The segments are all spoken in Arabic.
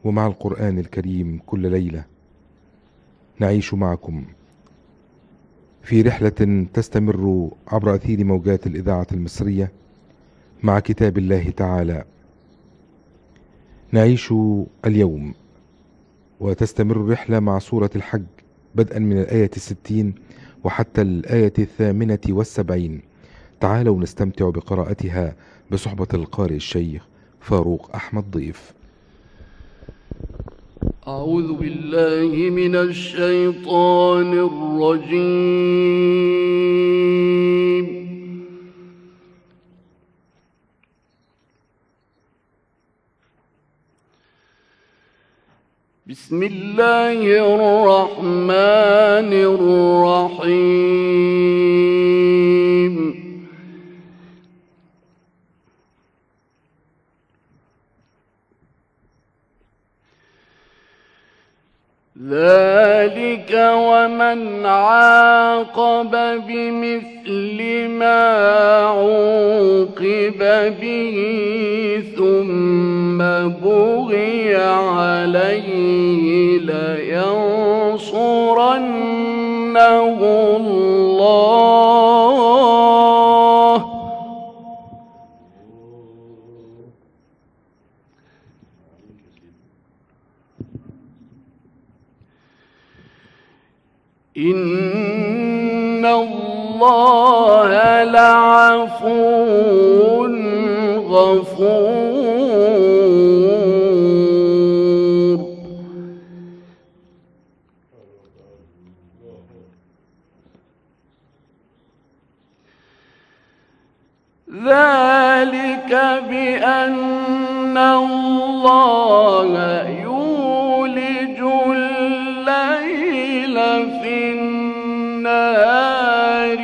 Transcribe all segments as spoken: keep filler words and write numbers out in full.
ومع القرآن الكريم كل ليلة نعيش معكم في رحلة تستمر عبر أثير موجات الإذاعة المصرية مع كتاب الله تعالى. نعيش اليوم وتستمر الرحلة مع سورة الحج بدءا من الآية الستين وحتى الآية الثامنة والسبعين. تعالوا نستمتع بقراءتها بصحبة القارئ الشيخ فاروق أحمد ضيف. أعوذ بالله من الشيطان الرجيم. بسم الله الرحمن الرحيم. ذلك ومن عاقب بمثل ما عوقب به ثم بغي عليه لينصرنه الله إن الله لعفو غفور. ذلك بأن الله يولج الليل في النهار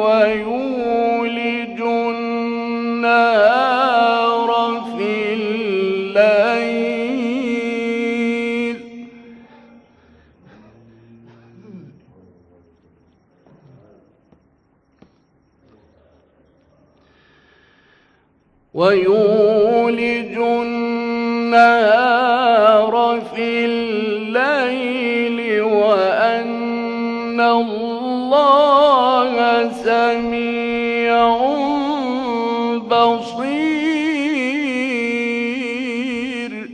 ويولج النهار في الليل ويولج النهار في الليل وأن الله سميع بصير.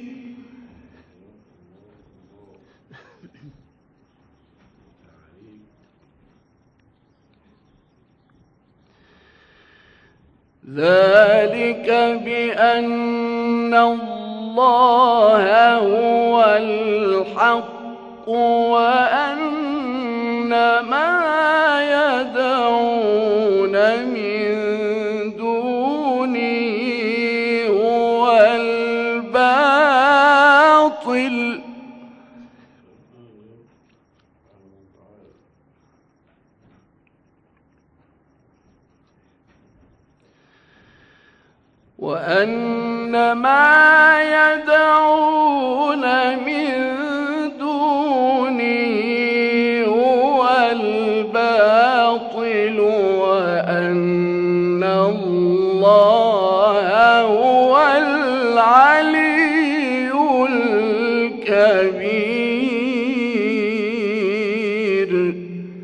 ذلك بأن الله هو الحق وأن ما يدعون من دونه هو الباطل وأن ما يدعون من دونه هو الباطل وأن الله هو العلي الكبير.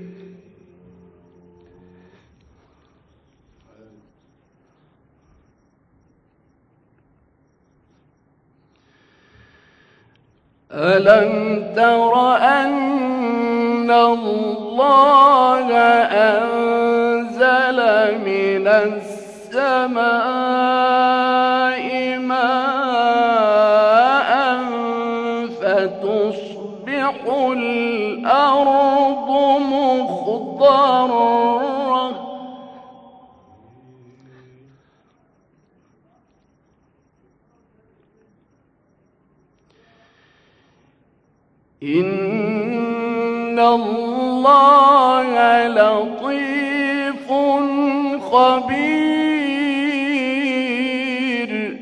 ألم تر أن الله أنزل من السماء ماء فتصبح الأرض مخضرة إن الله لطيف خبير.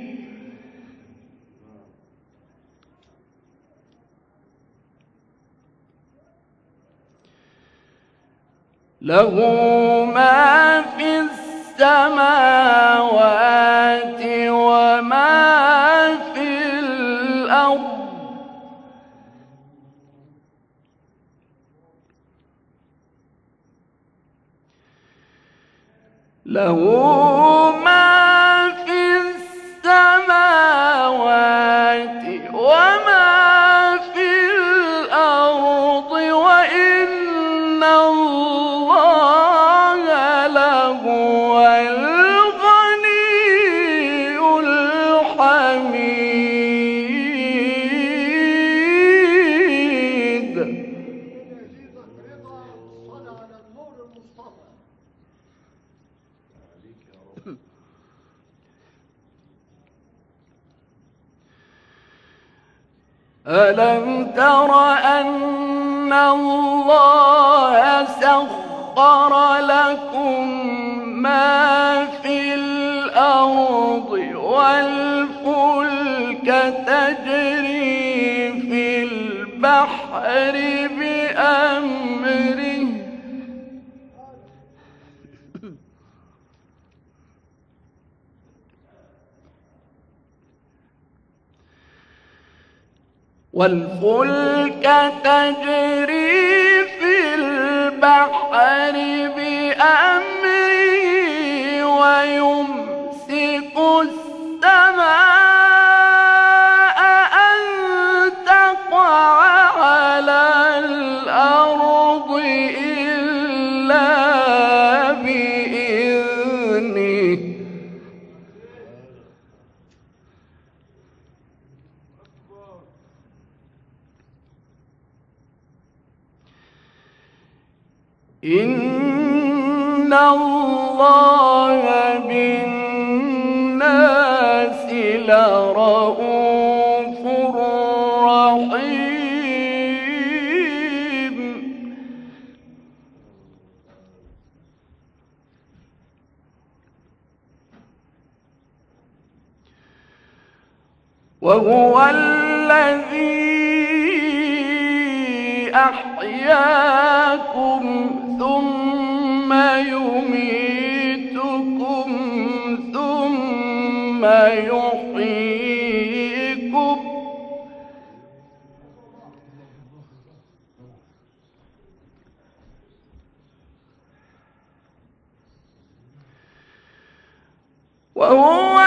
له ما في السماوات وما في الأرض له ما في السماوات وما في الأرض وإن الله لهو الغني الحميد. ألم تر أن الله سخر لكم ما في الأرض والفلك تجري في البحر بأمره والفلك تجري في البحر بأمره ويمسك السماء أن تقع على الأرض إلا بإذنه إن الله بالناس لرءوف رحيم. وهو الذي أحياكم ثم يميتكم ثم يحييكم وهو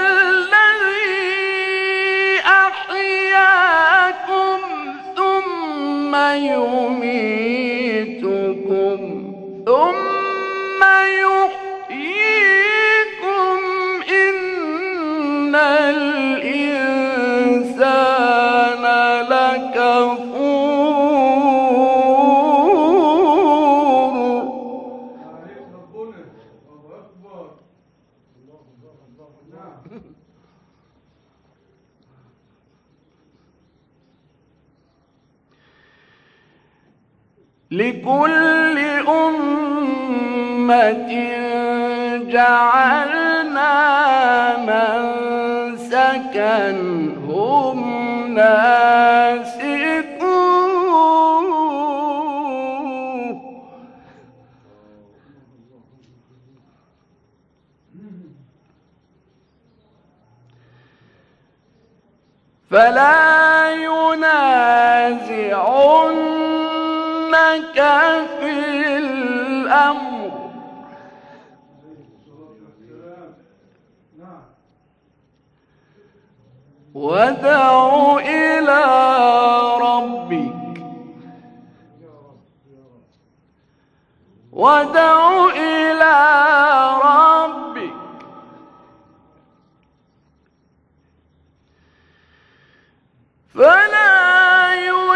الذي أحياكم ثم يميتكم ثم يحييكم إن الإنسان لكفور. لكل أمة جعلنا منسكا هم ناسكوه فلا ينازعنك في الأمر وادع إلى ربك وادع إلى ربك فلا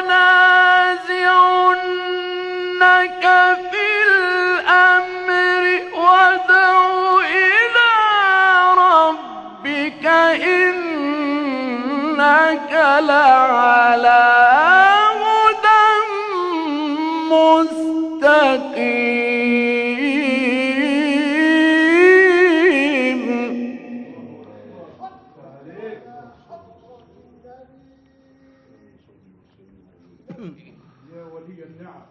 ينازعنك في الأمر وادع إلى ربك إنك لعلى هدى مستقيم. يا ولي النعم.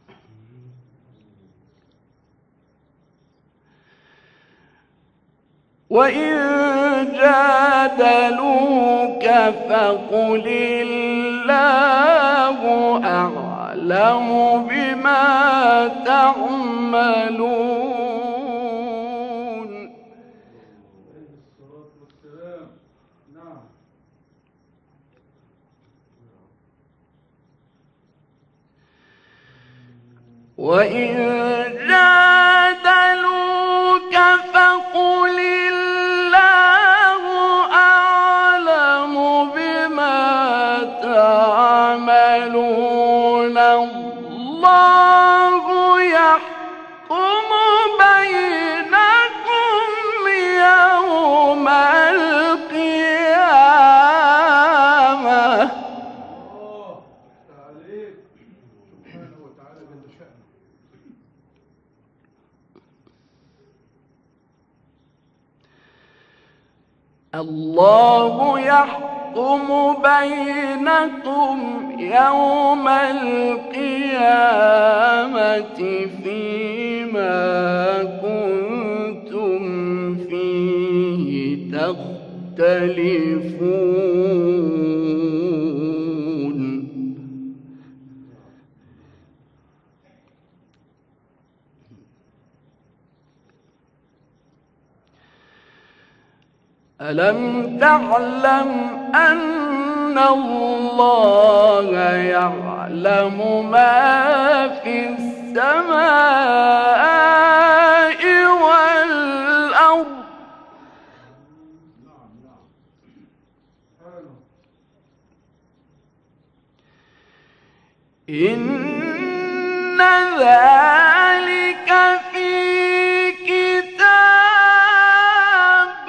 وإن جادلوك فقل الله أعلم بما تعملون نعم. وإن جادلوك فقل الله أعلم بما تعملون الله يحكم بينكم يوم القيامة. الله عليك سبحانه وتعالى جل شأنه. الله يحكم بينكم يوم القيامة فيما كنتم فيه تختلفون. ألم تعلم أن الله يعلم ما في السماء والأرض؟ نعم نعم سبحانه. إن ذلك في كتاب.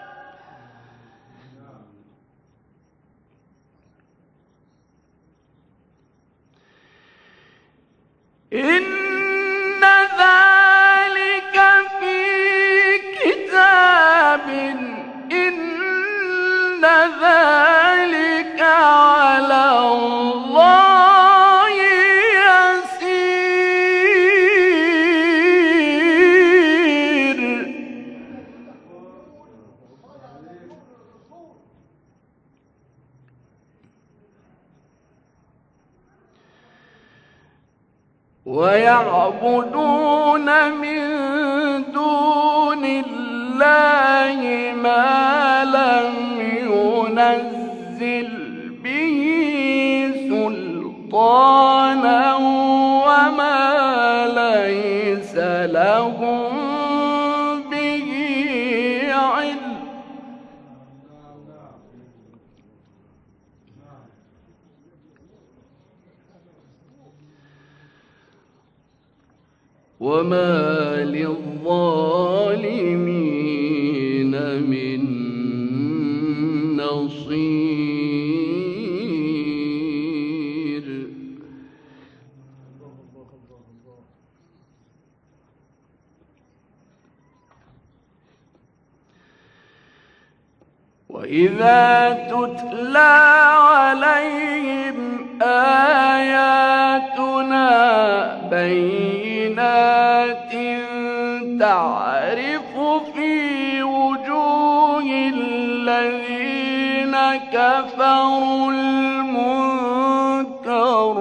إن ذلك في كتاب إن ذلك على الله يسير. ويعبدون من دون الله ما لم ينزل به سلطانا وما ليس لهم به علم. وما للظالمين من نصير. وإذا تتلى عليهم آياتنا بينات تعرف في وجوه الذين كفروا المنكر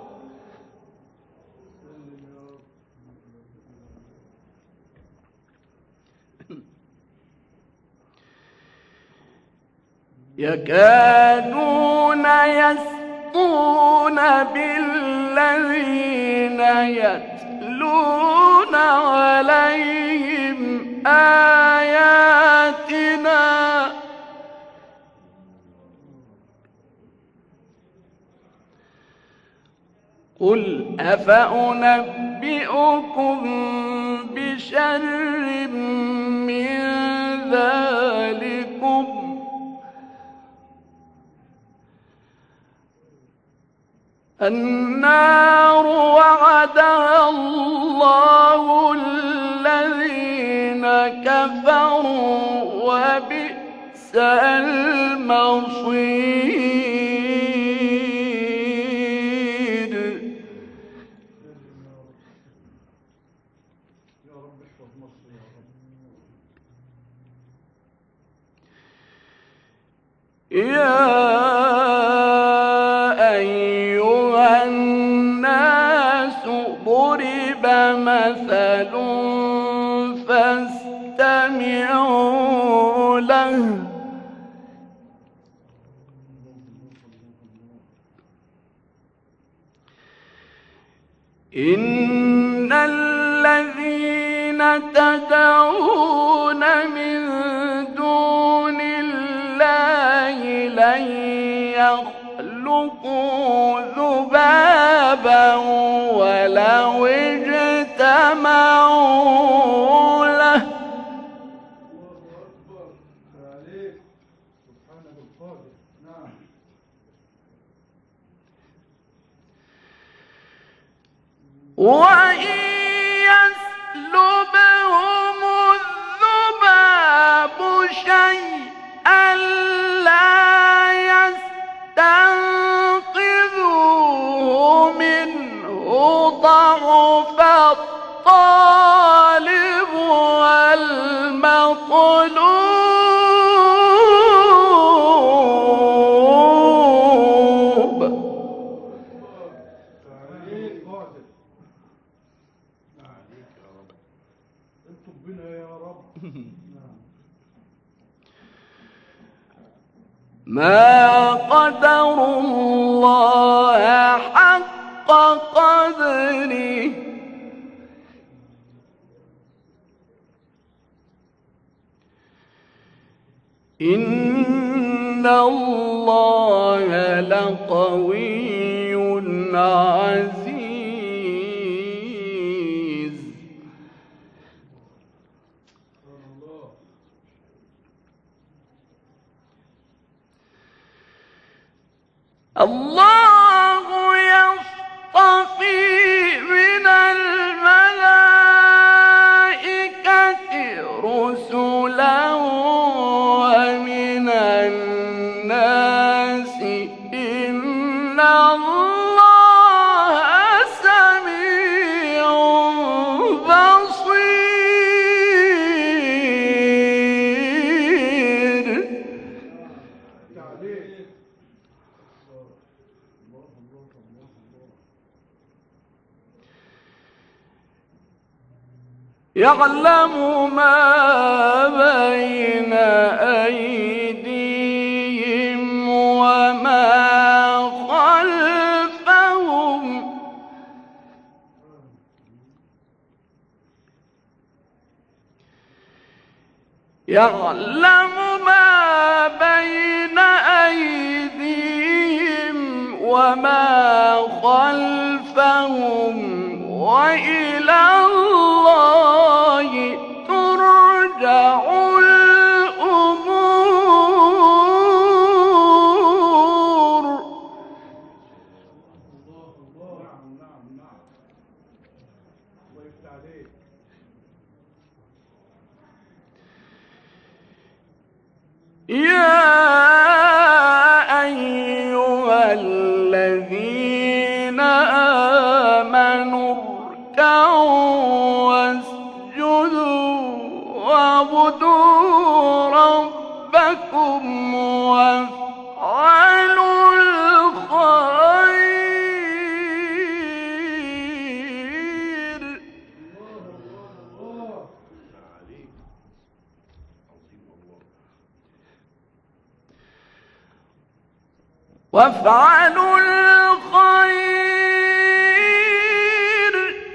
يكادون يسطون بالذين يتلون عليهم آياتنا قل أفأنبئكم بشر من ذلكم النار وعدها الله الذين كفروا وبئس المصير. يا رب احفظ مصر يا رب. يا أيها الناس ضرب مثل فاستمعوا له إن الذين تدعون من دون الله لن يخلقوا ذبابا ولو اجتمعوا له. وإن يسلبهم الذباب شيئا لا يستنقذوه منه ضعف الطالب والمطلوب. ما قدروا الله حق قدره إن الله لقوي عزيز. الله يصطفي من الملائكة رسلا ومن الناس إن الله سميع بصير. يعلم ما بين أيديهم وما خلفهم يعلم ما بين أيديهم وما خلفهم وإلى الله ترجع الأمور. نعم نعم نعم. الله يفتح عليك. يا أيها الذين آمنوا اركعوا واسجدوا واعبدوا ربكم وافعلوا الخير وافعلوا الخير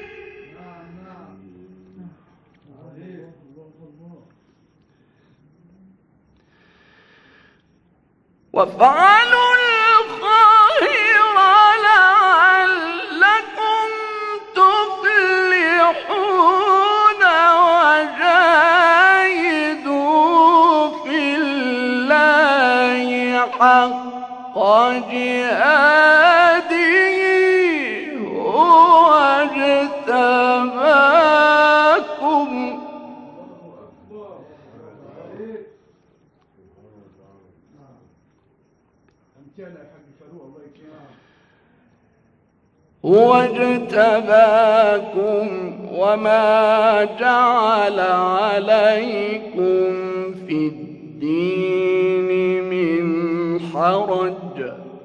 وافعلوا الخير لعلكم تفلحون وجاهدوا في الله حق جهاده هو اجتباكم. هو اجتباكم وما جعل عليكم في الدين من حرج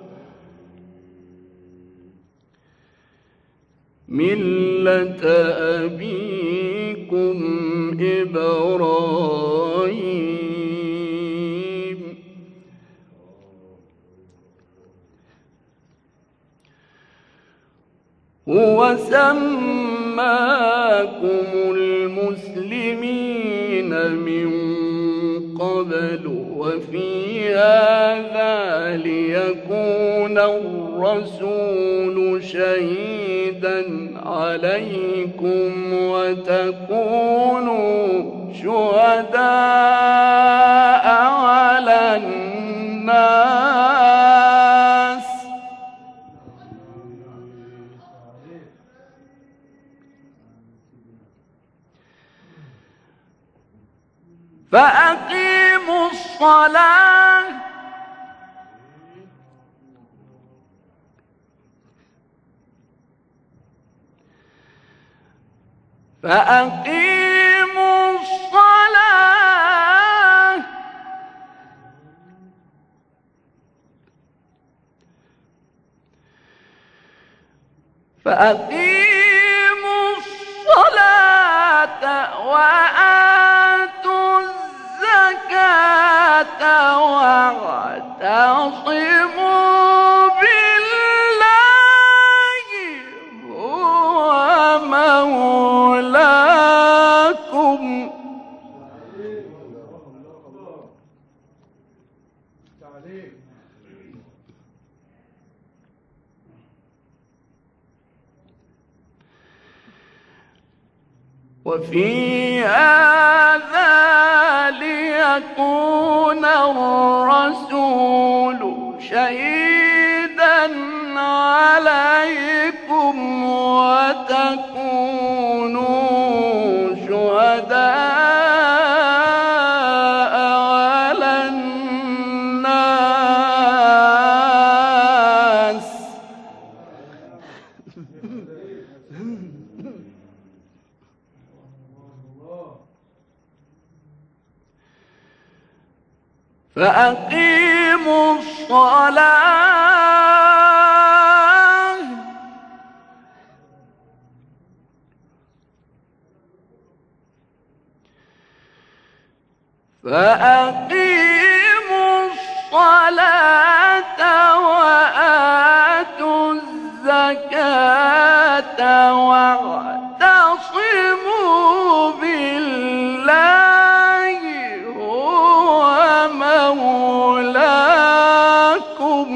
ملة أبيكم إبراهيم هو سماكم المسلمين من قبل وفي هذا ليكون الرسول شهيدا عليكم وتكونوا شهداء على الناس. فأقيموا الصلاة فأقيموا الصلاة فأقيموا الصلاة وآتوا الزكاة واعتصموا بالله هو مولاكم. وفي هذا ليكون الرسول شهيدا عليكم وتكونوا شهداء على الناس. فأقيموا الصلاة فأقيموا الصلاة وآتوا الزكاة واعتصموا بالله هو مولاكم.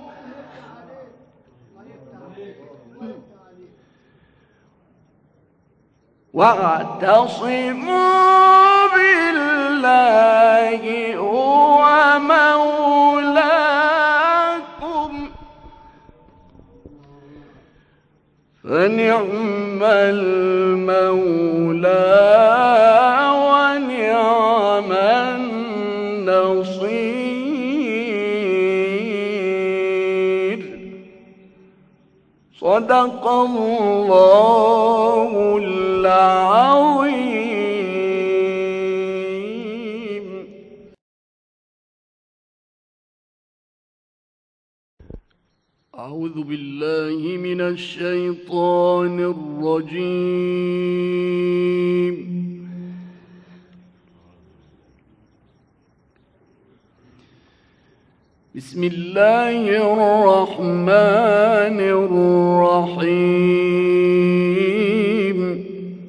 واعتصموا بالله هو مولاكم فنعم المولى ونعم النصير. صدق الله العظيم. أعوذ بالله من الشيطان الرجيم. بسم الله الرحمن الرحيم.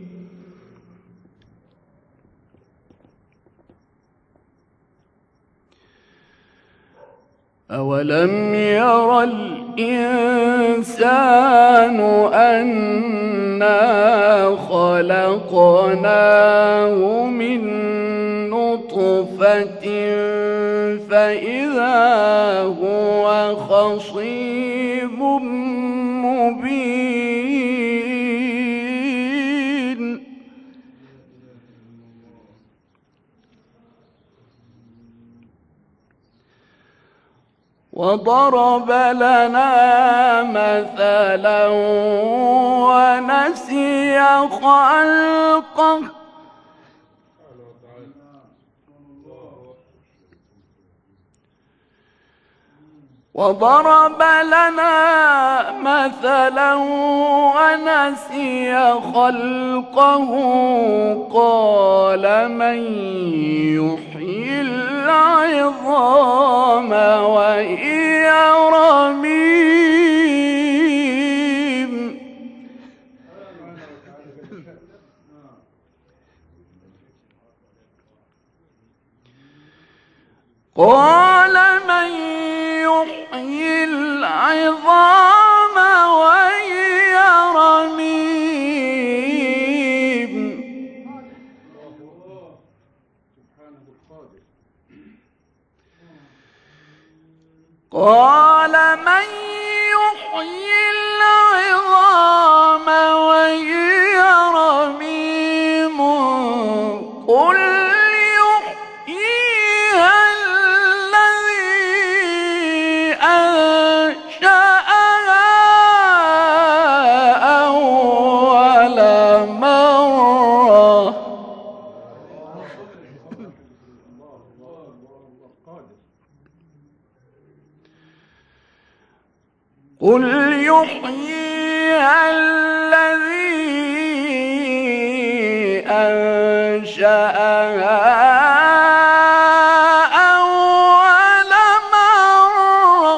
أولم ير الإنسان أنا خلقناه من نطفة فإذا هو خصيم مبين. وضرب لنا مثلا ونسي خلقه وضرب لنا مثلا ونسي خلقه قال من يحيي العظام وهي رميم قال من يحيي العظام وهي رميم قال من يحيي العظام وهي رميم قل يحييها الذي أنشأها أول مرة قل يحييها الذي أنشأها أول مرة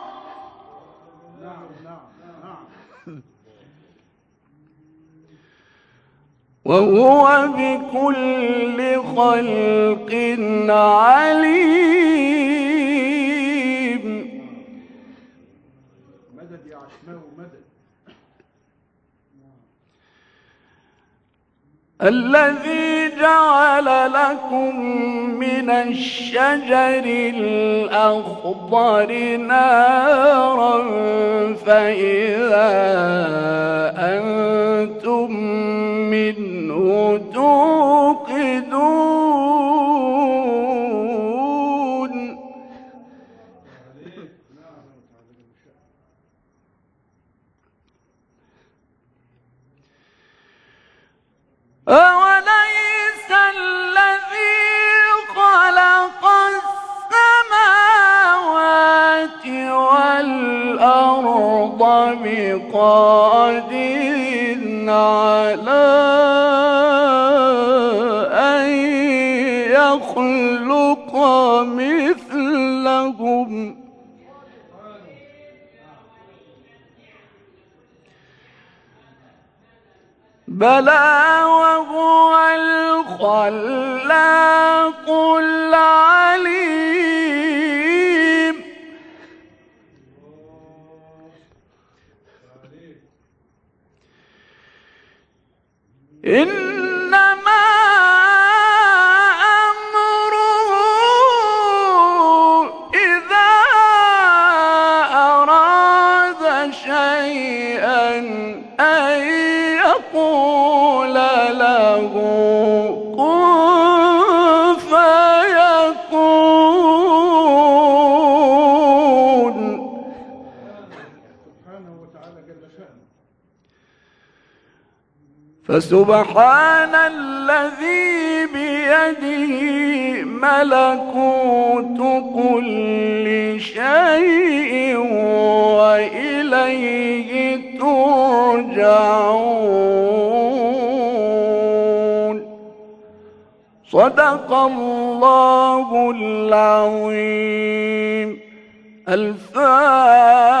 وهو بكل خلق عليم. مدد يا عشماء مدد. الذي جعل لكم من الشجر الأخضر نارا فإذا أنتم منه توقدون. أوليس الذي خلق السماوات والأرض بقادر على أن يخلق مثلهم بلى وهو الخلاق العليم. إنما أمره إذا أراد شيئا أن يقول له كن فيكون. سبحانه وتعالى جل شأنه. فسبحان الذي بيده ملكوت كل شيء وإليه ترجعون. صدق الله العظيم. الفاتحة.